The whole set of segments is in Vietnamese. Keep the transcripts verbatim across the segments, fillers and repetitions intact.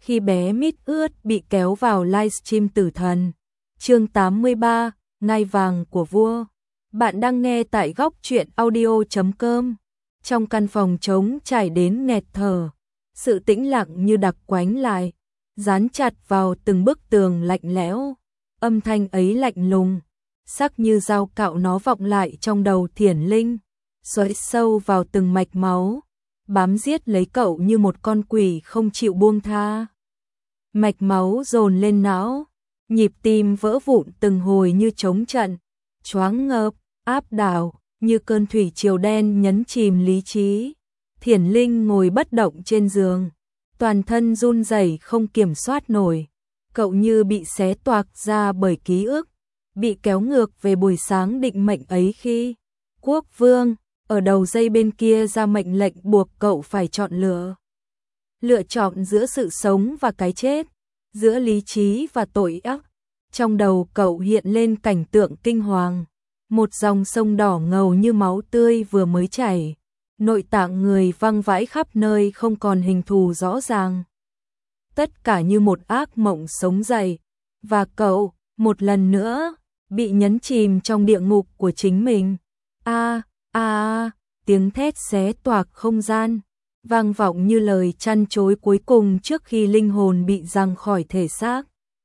khi bé mít ướt bị kéo vào livestream tử thần. Chương tám mươi ba, ngai vàng của vua. Bạn đang nghe tại góc truyện audio chấm com. Trong căn phòng trống trải đến nghẹt thở, sự tĩnh lặng như đặc quánh lại, dán chặt vào từng bức tường lạnh lẽo. Âm thanh ấy lạnh lùng, sắc như dao cạo nó vọng lại trong đầu Thiển Linh, xoáy sâu vào từng mạch máu, bám giết lấy cậu như một con quỷ không chịu buông tha. Mạch máu dồn lên não, nhịp tim vỡ vụn từng hồi như trống trận, choáng ngợp, áp đảo, như cơn thủy triều đen nhấn chìm lý trí. Thiển Linh ngồi bất động trên giường, toàn thân run rẩy không kiểm soát nổi. Cậu như bị xé toạc ra bởi ký ức, bị kéo ngược về buổi sáng định mệnh ấy khi quốc vương ở đầu dây bên kia ra mệnh lệnh buộc cậu phải chọn lựa. Lựa chọn giữa sự sống và cái chết, giữa lý trí và tội ác. Trong đầu cậu hiện lên cảnh tượng kinh hoàng, một dòng sông đỏ ngầu như máu tươi vừa mới chảy, nội tạng người văng vãi khắp nơi không còn hình thù rõ ràng. Tất cả như một ác mộng sống dậy, và cậu, một lần nữa, bị nhấn chìm trong địa ngục của chính mình. A, a, a, tiếng thét xé toạc không gian, vang vọng như lời trăn trối cuối cùng trước khi linh hồn bị giằng khỏi thể xác.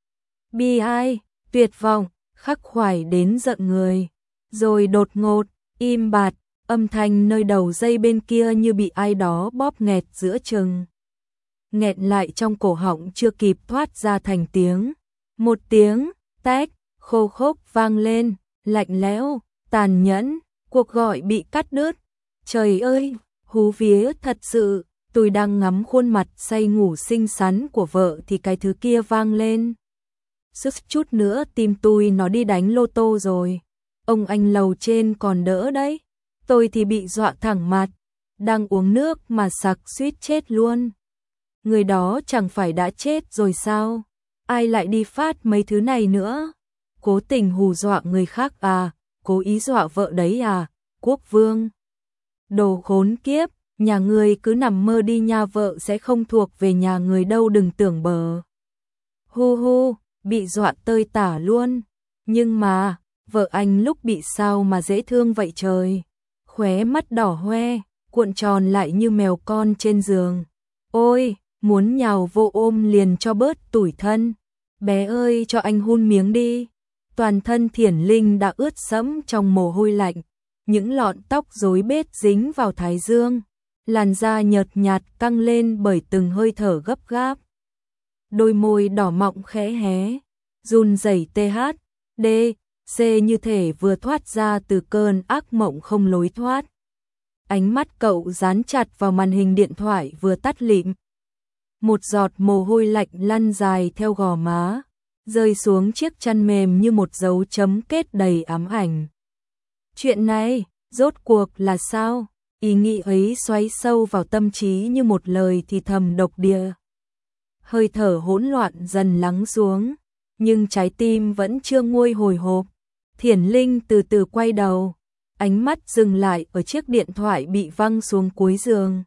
Bi ai, tuyệt vọng, khắc khoải đến giận người. Rồi đột ngột, im bặt, âm thanh nơi đầu dây bên kia như bị ai đó bóp nghẹt giữa chừng. Nghẹn lại trong cổ họng chưa kịp thoát ra thành tiếng. Một tiếng, tách, khô khốc vang lên, lạnh lẽo, tàn nhẫn, cuộc gọi bị cắt đứt. Trời ơi, hú vía thật sự, tôi đang ngắm khuôn mặt say ngủ xinh xắn của vợ thì cái thứ kia vang lên. Sức chút nữa tim tôi nó đi đánh lô tô rồi. Ông anh lầu trên còn đỡ đấy, tôi thì bị dọa thẳng mặt, đang uống nước mà sặc suýt chết luôn. Người đó chẳng phải đã chết rồi sao? Ai lại đi phát mấy thứ này nữa? Cố tình hù dọa người khác à? Cố ý dọa vợ đấy à? Quốc vương! Đồ khốn kiếp! Nhà người cứ nằm mơ đi, nhà vợ sẽ không thuộc về nhà người đâu, đừng tưởng bờ. Hu hu, bị dọa tơi tả luôn. Nhưng mà, vợ anh lúc bị sao mà dễ thương vậy trời. Khóe mắt đỏ hoe, cuộn tròn lại như mèo con trên giường. Ôi, muốn nhào vô ôm liền cho bớt tủi thân. Bé ơi, cho anh hun miếng đi. Toàn thân Thiển Linh đã ướt sẫm trong mồ hôi lạnh, những lọn tóc rối bết dính vào thái dương, làn da nhợt nhạt căng lên bởi từng hơi thở gấp gáp. Đôi môi đỏ mọng khẽ hé, run rẩy tê hát, đê, xê như thể vừa thoát ra từ cơn ác mộng không lối thoát. Ánh mắt cậu dán chặt vào màn hình điện thoại vừa tắt lịm. Một giọt mồ hôi lạnh lăn dài theo gò má, rơi xuống chiếc chăn mềm như một dấu chấm kết đầy ám ảnh. Chuyện này, rốt cuộc là sao? Ý nghĩ ấy xoáy sâu vào tâm trí như một lời thì thầm độc địa. Hơi thở hỗn loạn dần lắng xuống, nhưng trái tim vẫn chưa nguôi hồi hộp. Thiển Linh từ từ quay đầu, ánh mắt dừng lại ở chiếc điện thoại bị văng xuống cuối giường.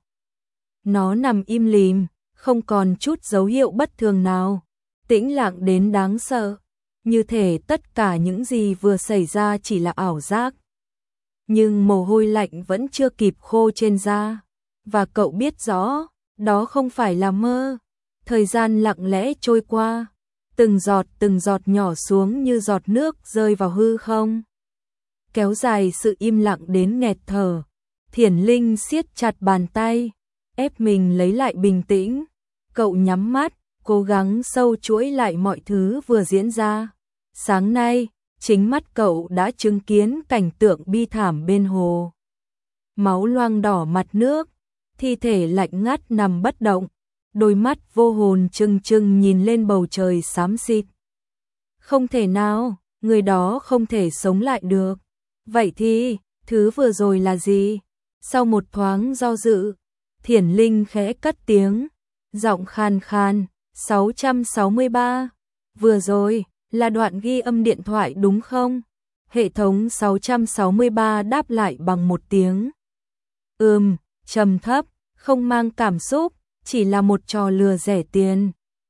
Nó nằm im lìm, không còn chút dấu hiệu bất thường nào, tĩnh lặng đến đáng sợ, như thể tất cả những gì vừa xảy ra chỉ là ảo giác. Nhưng mồ hôi lạnh vẫn chưa kịp khô trên da, và cậu biết rõ, đó không phải là mơ. Thời gian lặng lẽ trôi qua, từng giọt từng giọt nhỏ xuống như giọt nước rơi vào hư không. Kéo dài sự im lặng đến nghẹt thở, Thiển Linh siết chặt bàn tay, ép mình lấy lại bình tĩnh. Cậu nhắm mắt, cố gắng sâu chuỗi lại mọi thứ vừa diễn ra. Sáng nay, chính mắt cậu đã chứng kiến cảnh tượng bi thảm bên hồ. Máu loang đỏ mặt nước, thi thể lạnh ngắt nằm bất động, đôi mắt vô hồn trừng trừng nhìn lên bầu trời xám xịt. Không thể nào, người đó không thể sống lại được. Vậy thì, thứ vừa rồi là gì? Sau một thoáng do dự, Thiển Linh khẽ cất tiếng, giọng khan khan, sáu trăm sáu mươi ba. Vừa rồi, là đoạn ghi âm điện thoại đúng không? Hệ thống sáu trăm sáu mươi ba đáp lại bằng một tiếng. Ừm, trầm thấp, không mang cảm xúc, chỉ là một trò lừa rẻ tiền.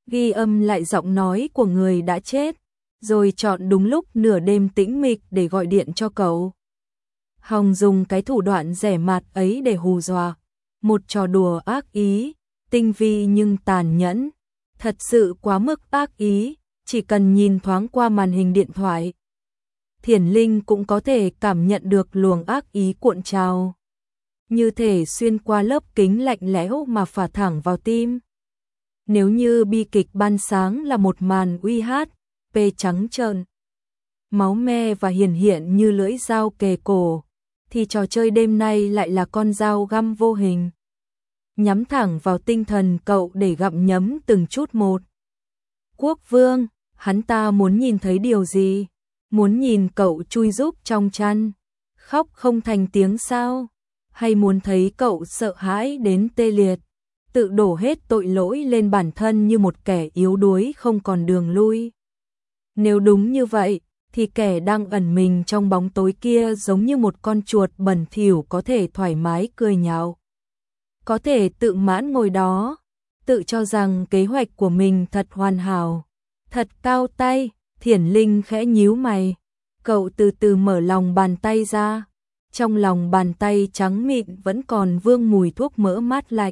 ghi âm lại giọng nói của người đã chết, rồi chọn đúng lúc nửa đêm tĩnh mịch để gọi điện cho cậu. Hồng dùng cái thủ đoạn rẻ mạt ấy để hù dọa, một trò đùa ác ý, tinh vi nhưng tàn nhẫn, thật sự quá mức ác ý, chỉ cần nhìn thoáng qua màn hình điện thoại. Thiển Linh cũng có thể cảm nhận được luồng ác ý cuộn trào, như thể xuyên qua lớp kính lạnh lẽo mà phả thẳng vào tim. Nếu như bi kịch ban sáng là một màn uy hát, pê trắng trợn, máu me và hiển hiện như lưỡi dao kề cổ, thì trò chơi đêm nay lại là con dao găm vô hình, nhắm thẳng vào tinh thần cậu để gặm nhấm từng chút một. Quốc Vương, hắn ta muốn nhìn thấy điều gì? Muốn nhìn cậu chui rúc trong chăn, khóc không thành tiếng sao? Hay muốn thấy cậu sợ hãi đến tê liệt, tự đổ hết tội lỗi lên bản thân như một kẻ yếu đuối không còn đường lui? Nếu đúng như vậy, thì kẻ đang ẩn mình trong bóng tối kia giống như một con chuột bẩn thỉu có thể thoải mái cười nhạo, có thể tự mãn ngồi đó, tự cho rằng kế hoạch của mình thật hoàn hảo, thật cao tay. Thiển Linh khẽ nhíu mày, cậu từ từ mở lòng bàn tay ra, trong lòng bàn tay trắng mịn vẫn còn vương mùi thuốc mỡ mát lạnh,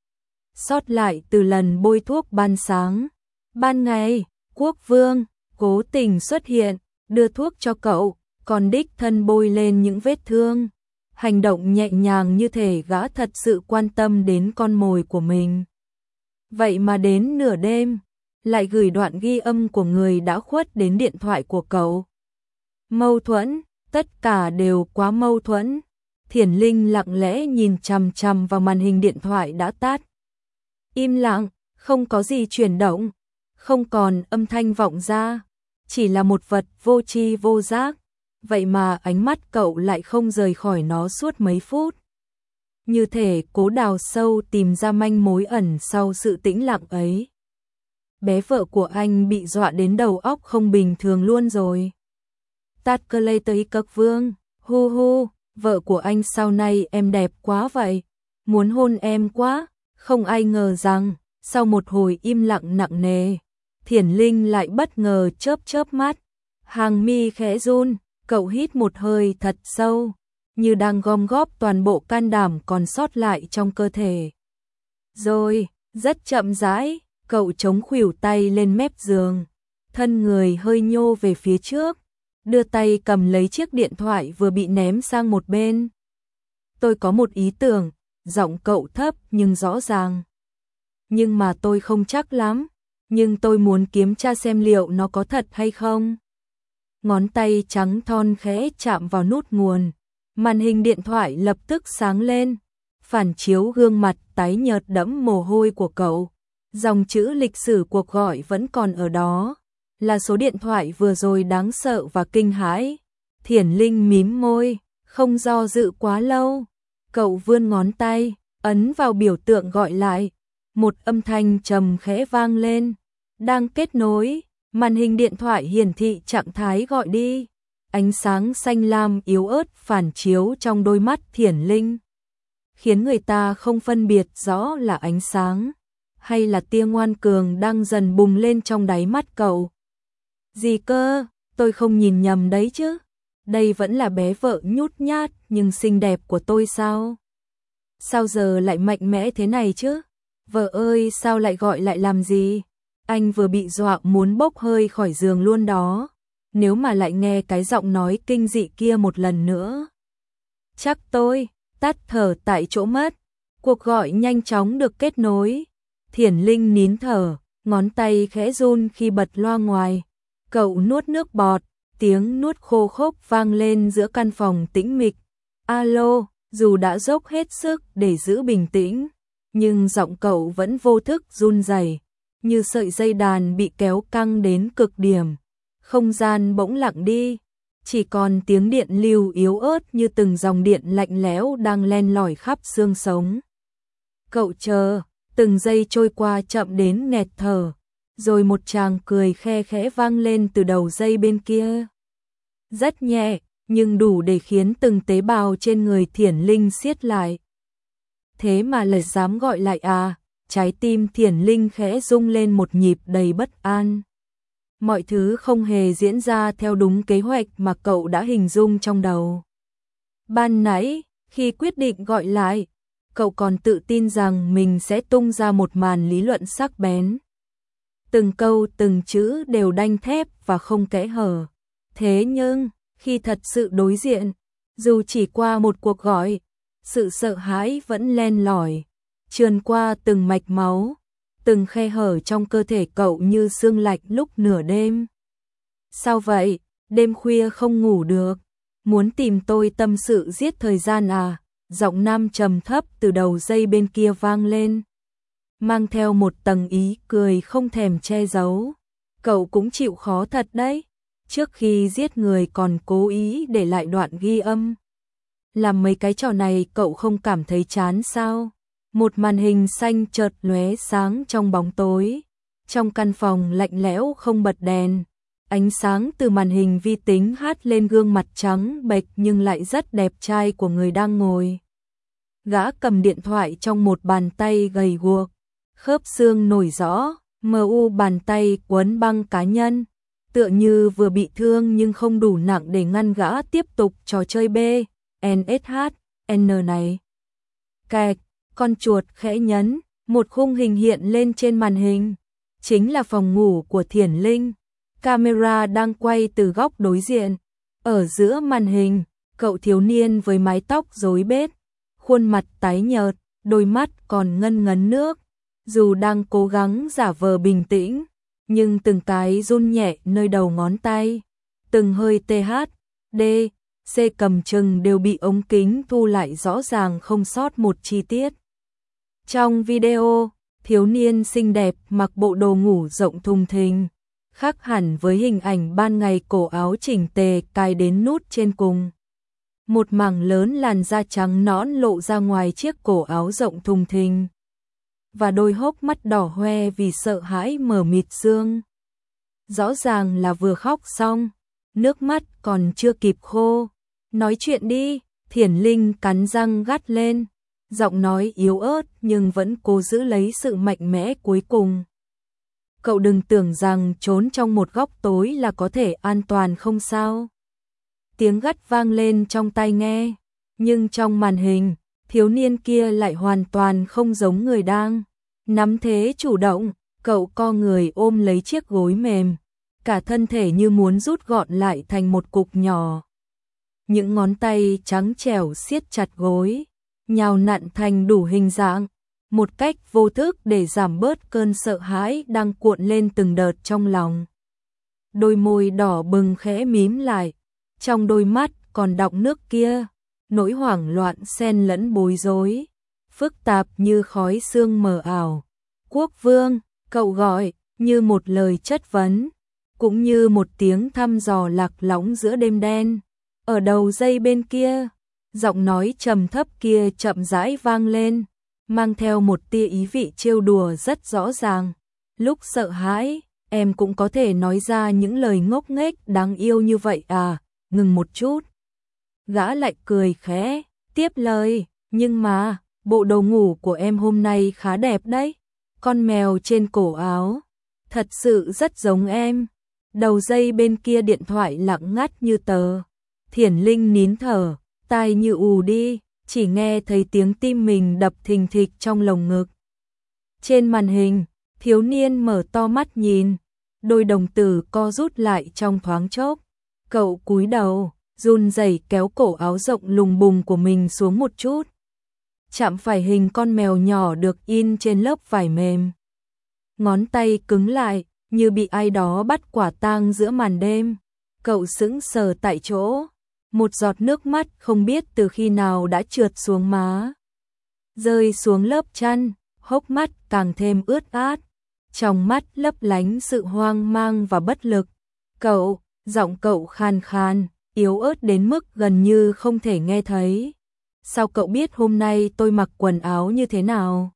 sót lại từ lần bôi thuốc ban sáng. Ban ngày, Quốc Vương cố tình xuất hiện, đưa thuốc cho cậu, còn đích thân bôi lên những vết thương, hành động nhẹ nhàng như thể gã thật sự quan tâm đến con mồi của mình. Vậy mà đến nửa đêm, lại gửi đoạn ghi âm của người đã khuất đến điện thoại của cậu. Mâu thuẫn, tất cả đều quá mâu thuẫn. Thiển Linh lặng lẽ nhìn chằm chằm vào màn hình điện thoại đã tắt. Im lặng, không có gì chuyển động, không còn âm thanh vọng ra, chỉ là một vật vô tri vô giác. Vậy mà ánh mắt cậu lại không rời khỏi nó suốt mấy phút, như thể cố đào sâu tìm ra manh mối ẩn sau sự tĩnh lặng ấy. Bé vợ của anh bị dọa đến đầu óc không bình thường luôn rồi. Tát cơ lây tới cực vương, hu hu, vợ của anh sau này em đẹp quá vậy, muốn hôn em quá. Không ai ngờ rằng, sau một hồi im lặng nặng nề, Thiển Linh lại bất ngờ chớp chớp mắt, hàng mi khẽ run, cậu hít một hơi thật sâu, như đang gom góp toàn bộ can đảm còn sót lại trong cơ thể. Rồi, rất chậm rãi, cậu chống khuỷu tay lên mép giường, thân người hơi nhô về phía trước, đưa tay cầm lấy chiếc điện thoại vừa bị ném sang một bên. Tôi có một ý tưởng, giọng cậu thấp nhưng rõ ràng. Nhưng mà tôi không chắc lắm, nhưng tôi muốn kiểm tra xem liệu nó có thật hay không. Ngón tay trắng thon khẽ chạm vào nút nguồn, màn hình điện thoại lập tức sáng lên, phản chiếu gương mặt tái nhợt đẫm mồ hôi của cậu. Dòng chữ lịch sử cuộc gọi vẫn còn ở đó, là số điện thoại vừa rồi đáng sợ và kinh hãi. Thiển Linh mím môi, không do dự quá lâu. Cậu vươn ngón tay, ấn vào biểu tượng gọi lại. Một âm thanh trầm khẽ vang lên. Đang kết nối, màn hình điện thoại hiển thị trạng thái gọi đi. Ánh sáng xanh lam yếu ớt phản chiếu trong đôi mắt Thiển Linh, khiến người ta không phân biệt rõ là ánh sáng hay là tia ngoan cường đang dần bùng lên trong đáy mắt cậu. Gì cơ, tôi không nhìn nhầm đấy chứ? Đây vẫn là bé vợ nhút nhát nhưng xinh đẹp của tôi sao? Sao giờ lại mạnh mẽ thế này chứ? Vợ ơi, sao lại gọi lại làm gì? Anh vừa bị dọa muốn bốc hơi khỏi giường luôn đó. Nếu mà lại nghe cái giọng nói kinh dị kia một lần nữa, chắc tôi tắt thở tại chỗ mất. Cuộc gọi nhanh chóng được kết nối. Thiển Linh nín thở, ngón tay khẽ run khi bật loa ngoài. Cậu nuốt nước bọt, tiếng nuốt khô khốc vang lên giữa căn phòng tĩnh mịch. Alo, dù đã dốc hết sức để giữ bình tĩnh, nhưng giọng cậu vẫn vô thức run rẩy, như sợi dây đàn bị kéo căng đến cực điểm. Không gian bỗng lặng đi, chỉ còn tiếng điện lưu yếu ớt như từng dòng điện lạnh lẽo đang len lỏi khắp xương sống. Cậu chờ, từng giây trôi qua chậm đến nghẹt thở, rồi một tràng cười khe khẽ vang lên từ đầu dây bên kia. Rất nhẹ, nhưng đủ để khiến từng tế bào trên người Thiển Linh siết lại. Thế mà lại dám gọi lại à? trái tim Thiển Linh khẽ rung lên một nhịp đầy bất an. Mọi thứ không hề diễn ra theo đúng kế hoạch mà cậu đã hình dung trong đầu. Ban nãy, khi quyết định gọi lại, cậu còn tự tin rằng mình sẽ tung ra một màn lý luận sắc bén. Từng câu từng chữ đều đanh thép và không kẽ hở. Thế nhưng, khi thật sự đối diện, dù chỉ qua một cuộc gọi, sự sợ hãi vẫn len lỏi, trườn qua từng mạch máu, từng khe hở trong cơ thể cậu như sương lạnh lúc nửa đêm. Sao vậy? Đêm khuya không ngủ được, muốn tìm tôi tâm sự giết thời gian à? Giọng nam trầm thấp từ đầu dây bên kia vang lên, mang theo một tầng ý cười không thèm che giấu. Cậu cũng chịu khó thật đấy, trước khi giết người còn cố ý để lại đoạn ghi âm. Làm mấy cái trò này cậu không cảm thấy chán sao? Một màn hình xanh chợt lóe sáng trong bóng tối. Trong căn phòng lạnh lẽo không bật đèn, ánh sáng từ màn hình vi tính hát lên gương mặt trắng bệch nhưng lại rất đẹp trai của người đang ngồi. Gã cầm điện thoại trong một bàn tay gầy guộc, khớp xương nổi rõ, mờ u bàn tay quấn băng cá nhân, tựa như vừa bị thương nhưng không đủ nặng để ngăn gã tiếp tục trò chơi B, en ét hát, N này. Kẹt, con chuột khẽ nhấn, một khung hình hiện lên trên màn hình. Chính là phòng ngủ của Thiển Linh. Camera đang quay từ góc đối diện. Ở giữa màn hình, cậu thiếu niên với mái tóc rối bết, khuôn mặt tái nhợt, đôi mắt còn ngân ngấn nước. Dù đang cố gắng giả vờ bình tĩnh, nhưng từng cái run nhẹ nơi đầu ngón tay, từng hơi tê hát, đê, xê cầm chừng đều bị ống kính thu lại rõ ràng không sót một chi tiết. Trong video, thiếu niên xinh đẹp mặc bộ đồ ngủ rộng thùng thình, khác hẳn với hình ảnh ban ngày, cổ áo chỉnh tề cài đến nút trên cùng. Một mảng lớn làn da trắng nõn lộ ra ngoài chiếc cổ áo rộng thùng thình, và đôi hốc mắt đỏ hoe vì sợ hãi mở mịt sương. Rõ ràng là vừa khóc xong, nước mắt còn chưa kịp khô. Nói chuyện đi, Thiển Linh cắn răng gắt lên, giọng nói yếu ớt nhưng vẫn cố giữ lấy sự mạnh mẽ cuối cùng. Cậu đừng tưởng rằng trốn trong một góc tối là có thể an toàn không sao. Tiếng gắt vang lên trong tai nghe, nhưng trong màn hình, thiếu niên kia lại hoàn toàn không giống người đang nắm thế chủ động. Cậu co người ôm lấy chiếc gối mềm, cả thân thể như muốn rút gọn lại thành một cục nhỏ. Những ngón tay trắng trẻo siết chặt gối, nhào nặn thành đủ hình dạng, một cách vô thức để giảm bớt cơn sợ hãi đang cuộn lên từng đợt trong lòng. Đôi môi đỏ bừng khẽ mím lại, trong đôi mắt còn đọng nước kia, nỗi hoảng loạn xen lẫn bối rối, phức tạp như khói sương mờ ảo. Quốc Vương, cậu gọi, như một lời chất vấn, cũng như một tiếng thăm dò lạc lõng giữa đêm đen. Ở đầu dây bên kia, giọng nói trầm thấp kia chậm rãi vang lên, mang theo một tia ý vị trêu đùa rất rõ ràng. Lúc sợ hãi, em cũng có thể nói ra những lời ngốc nghếch đáng yêu như vậy à? Ngừng một chút. Gã lại cười khẽ, tiếp lời, nhưng mà, bộ đồ ngủ của em hôm nay khá đẹp đấy. Con mèo trên cổ áo, thật sự rất giống em. Đầu dây bên kia điện thoại lặng ngắt như tờ. Thiển Linh nín thở, tai như ù đi, chỉ nghe thấy tiếng tim mình đập thình thịch trong lồng ngực. Trên màn hình, thiếu niên mở to mắt nhìn, đôi đồng tử co rút lại trong thoáng chốc. Cậu cúi đầu, run rẩy kéo cổ áo rộng lùng bùng của mình xuống một chút, chạm phải hình con mèo nhỏ được in trên lớp vải mềm. Ngón tay cứng lại, như bị ai đó bắt quả tang giữa màn đêm. Cậu sững sờ tại chỗ, một giọt nước mắt không biết từ khi nào đã trượt xuống má, rơi xuống lớp chăn, hốc mắt càng thêm ướt át, trong mắt lấp lánh sự hoang mang và bất lực. Cậu, giọng cậu khan khan, yếu ớt đến mức gần như không thể nghe thấy. Sao cậu biết hôm nay tôi mặc quần áo như thế nào?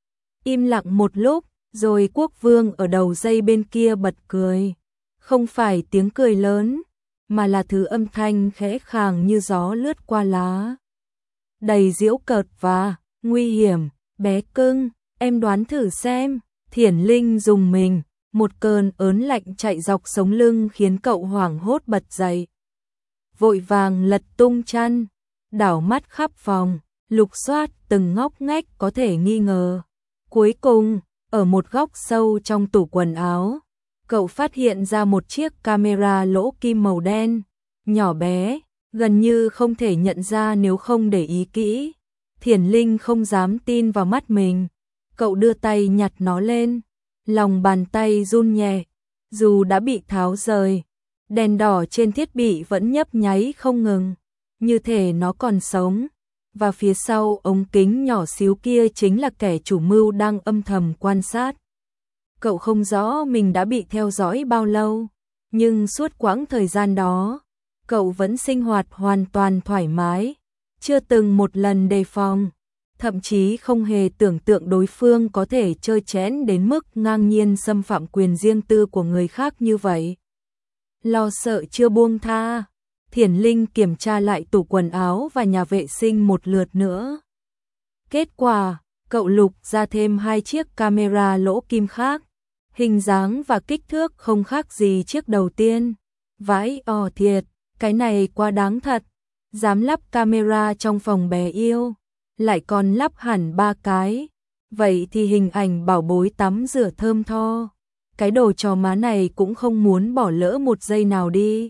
Im lặng một lúc, rồi Quốc Vương ở đầu dây bên kia bật cười. Không phải tiếng cười lớn, mà là thứ âm thanh khẽ khàng như gió lướt qua lá. Đầy giễu cợt và nguy hiểm. Bé cưng, Em đoán thử xem. Thiển Linh dùng mình, một cơn ớn lạnh chạy dọc sống lưng khiến cậu hoảng hốt bật dậy. Vội vàng lật tung chăn, đảo mắt khắp phòng, lục soát từng ngóc ngách có thể nghi ngờ. Cuối cùng, ở một góc sâu trong tủ quần áo, cậu phát hiện ra một chiếc camera lỗ kim màu đen, nhỏ bé, gần như không thể nhận ra nếu không để ý kỹ. Thiển Linh không dám tin vào mắt mình. Cậu đưa tay nhặt nó lên, lòng bàn tay run nhẹ, dù đã bị tháo rời. Đèn đỏ trên thiết bị vẫn nhấp nháy không ngừng, như thể nó còn sống. Và phía sau ống kính nhỏ xíu kia chính là kẻ chủ mưu đang âm thầm quan sát. Cậu không rõ mình đã bị theo dõi bao lâu, nhưng suốt quãng thời gian đó, cậu vẫn sinh hoạt hoàn toàn thoải mái, chưa từng một lần đề phòng, thậm chí không hề tưởng tượng đối phương có thể chơi chẽn đến mức ngang nhiên xâm phạm quyền riêng tư của người khác như vậy. Lo sợ chưa buông tha, Thiển Linh kiểm tra lại tủ quần áo và nhà vệ sinh một lượt nữa. Kết quả, cậu lục ra thêm hai chiếc camera lỗ kim khác, hình dáng và kích thước không khác gì chiếc đầu tiên. Vãi ò thiệt, cái này quá đáng thật, dám lắp camera trong phòng bé yêu, lại còn lắp hẳn ba cái. Vậy thì hình ảnh bảo bối tắm rửa thơm tho, cái đồ chó má này cũng không muốn bỏ lỡ một giây nào đi.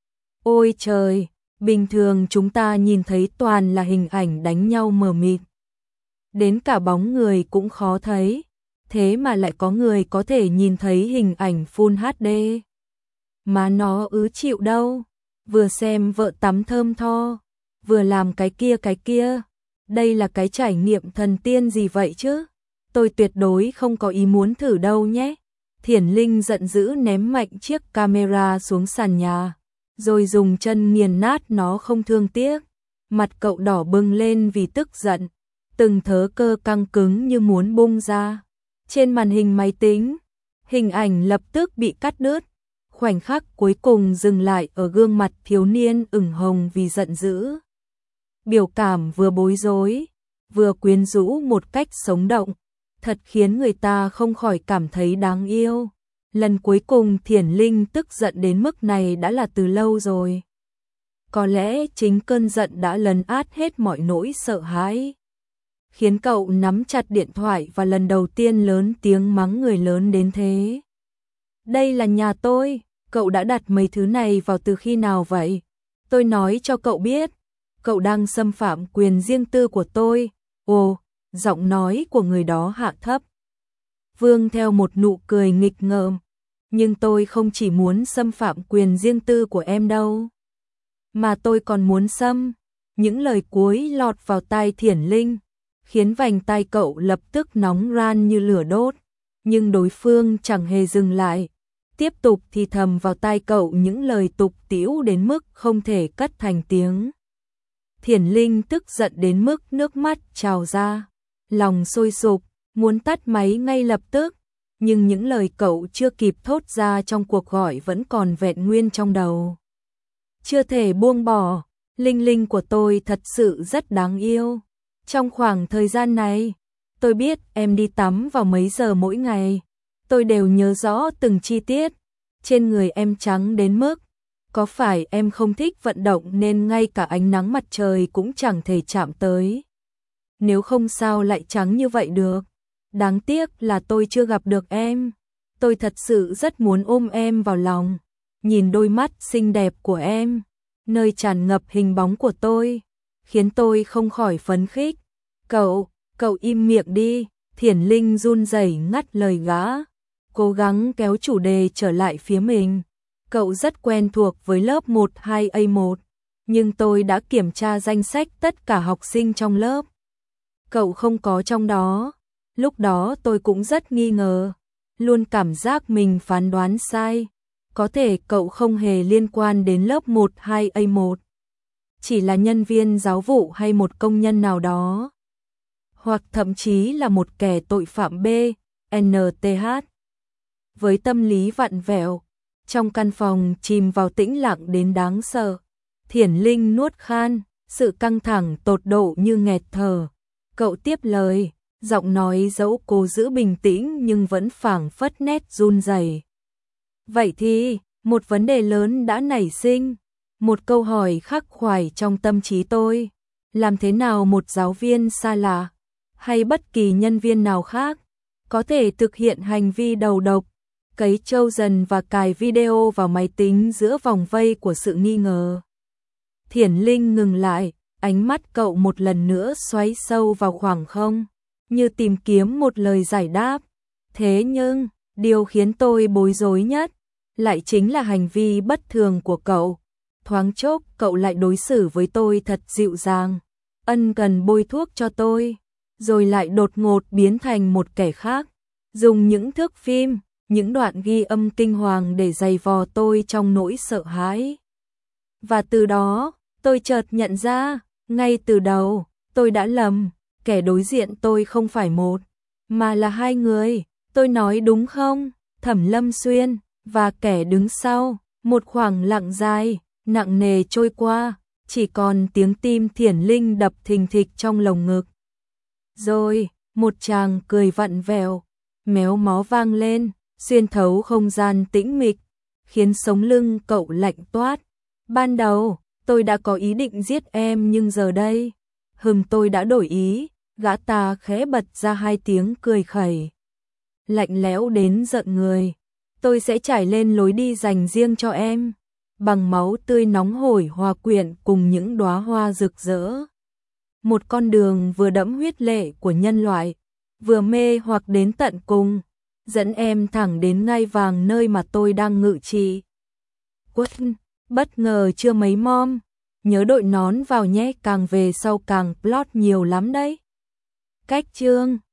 Ôi trời, bình thường chúng ta nhìn thấy toàn là hình ảnh đánh nhau mờ mịt, đến cả bóng người cũng khó thấy, thế mà lại có người có thể nhìn thấy hình ảnh Full hát đê. Mà nó ứ chịu đâu, vừa xem vợ tắm thơm tho, vừa làm cái kia cái kia, đây là cái trải nghiệm thần tiên gì vậy chứ? Tôi tuyệt đối không có ý muốn thử đâu nhé. Thiển Linh giận dữ ném mạnh chiếc camera xuống sàn nhà, rồi dùng chân nghiền nát nó không thương tiếc. Mặt cậu đỏ bừng lên vì tức giận, từng thớ cơ căng cứng như muốn bung ra. Trên màn hình máy tính, hình ảnh lập tức bị cắt đứt, khoảnh khắc cuối cùng dừng lại ở gương mặt thiếu niên ửng hồng vì giận dữ. Biểu cảm vừa bối rối, vừa quyến rũ một cách sống động, thật khiến người ta không khỏi cảm thấy đáng yêu. Lần cuối cùng Thiển Linh tức giận đến mức này đã là từ lâu rồi. Có lẽ chính cơn giận đã lấn át hết mọi nỗi sợ hãi, khiến cậu nắm chặt điện thoại và lần đầu tiên lớn tiếng mắng người lớn đến thế. Đây là nhà tôi, cậu đã đặt mấy thứ này vào từ khi nào vậy? Tôi nói cho cậu biết, cậu đang xâm phạm quyền riêng tư của tôi. Ồ, giọng nói của người đó hạ thấp, vương theo một nụ cười nghịch ngợm. Nhưng tôi không chỉ muốn xâm phạm quyền riêng tư của em đâu, mà tôi còn muốn xâm. Những lời cuối lọt vào tai Thiển Linh, khiến vành tai cậu lập tức nóng ran như lửa đốt. Nhưng đối phương chẳng hề dừng lại, tiếp tục thì thầm vào tai cậu những lời tục tĩu đến mức không thể cất thành tiếng. Thiển Linh tức giận đến mức nước mắt trào ra, lòng sôi sục, muốn tắt máy ngay lập tức. Nhưng những lời cậu chưa kịp thốt ra trong cuộc gọi vẫn còn vẹn nguyên trong đầu. Chưa thể buông bỏ, Linh Linh của tôi thật sự rất đáng yêu. Trong khoảng thời gian này, tôi biết em đi tắm vào mấy giờ mỗi ngày. Tôi đều nhớ rõ từng chi tiết. Trên người em trắng đến mức, có phải em không thích vận động nên ngay cả ánh nắng mặt trời cũng chẳng thể chạm tới. Nếu không sao lại trắng như vậy được. Đáng tiếc là tôi chưa gặp được em. Tôi thật sự rất muốn ôm em vào lòng, nhìn đôi mắt xinh đẹp của em, nơi tràn ngập hình bóng của tôi, khiến tôi không khỏi phấn khích. Cậu, cậu im miệng đi. Thiển Linh run rẩy ngắt lời gã, cố gắng kéo chủ đề trở lại phía mình. Cậu rất quen thuộc với lớp một hai A một, nhưng tôi đã kiểm tra danh sách tất cả học sinh trong lớp. Cậu không có trong đó. Lúc đó tôi cũng rất nghi ngờ, luôn cảm giác mình phán đoán sai. Có thể cậu không hề liên quan đến lớp một hai A một, chỉ là nhân viên giáo vụ hay một công nhân nào đó, hoặc thậm chí là một kẻ tội phạm B, N T H. Với tâm lý vặn vẹo, trong căn phòng chìm vào tĩnh lặng đến đáng sợ, Thiển Linh nuốt khan, sự căng thẳng tột độ như nghẹt thở. Cậu tiếp lời, Giọng nói dẫu cố giữ bình tĩnh nhưng vẫn phảng phất nét run rẩy. Vậy thì, một vấn đề lớn đã nảy sinh, một câu hỏi khắc khoải trong tâm trí tôi. Làm thế nào một giáo viên xa lạ, hay bất kỳ nhân viên nào khác, có thể thực hiện hành vi đầu độc, cấy trâu dần và cài video vào máy tính giữa vòng vây của sự nghi ngờ? Thiển Linh ngừng lại, ánh mắt cậu một lần nữa xoáy sâu vào khoảng không, như tìm kiếm một lời giải đáp. Thế nhưng, điều khiến tôi bối rối nhất, lại chính là hành vi bất thường của cậu. Thoáng chốc cậu lại đối xử với tôi thật dịu dàng, ân cần bôi thuốc cho tôi, rồi lại đột ngột biến thành một kẻ khác, dùng những thước phim, những đoạn ghi âm kinh hoàng để giày vò tôi trong nỗi sợ hãi. Và từ đó, tôi chợt nhận ra, ngay từ đầu, tôi đã lầm, kẻ đối diện tôi không phải một, mà là hai người, tôi nói đúng không? Thẩm Lâm Xuyên, và kẻ đứng sau. Một khoảng lặng dài, nặng nề trôi qua, chỉ còn tiếng tim Thiển Linh đập thình thịch trong lồng ngực. Rồi, một tràng cười vặn vẹo, méo mó vang lên, xuyên thấu không gian tĩnh mịch, khiến sống lưng cậu lạnh toát. Ban đầu, tôi đã có ý định giết em nhưng giờ đây, hừm tôi đã đổi ý. Gã ta khẽ bật ra hai tiếng cười khẩy, lạnh lẽo đến giận người. Tôi sẽ trải lên lối đi dành riêng cho em, bằng máu tươi nóng hổi hòa quyện cùng những đóa hoa rực rỡ. Một con đường vừa đẫm huyết lệ của nhân loại, vừa mê hoặc đến tận cùng, dẫn em thẳng đến ngai vàng nơi mà tôi đang ngự trị. Quất, bất ngờ chưa mấy mom, nhớ đội nón vào nhé, càng về sau càng plot nhiều lắm đấy. Cách chương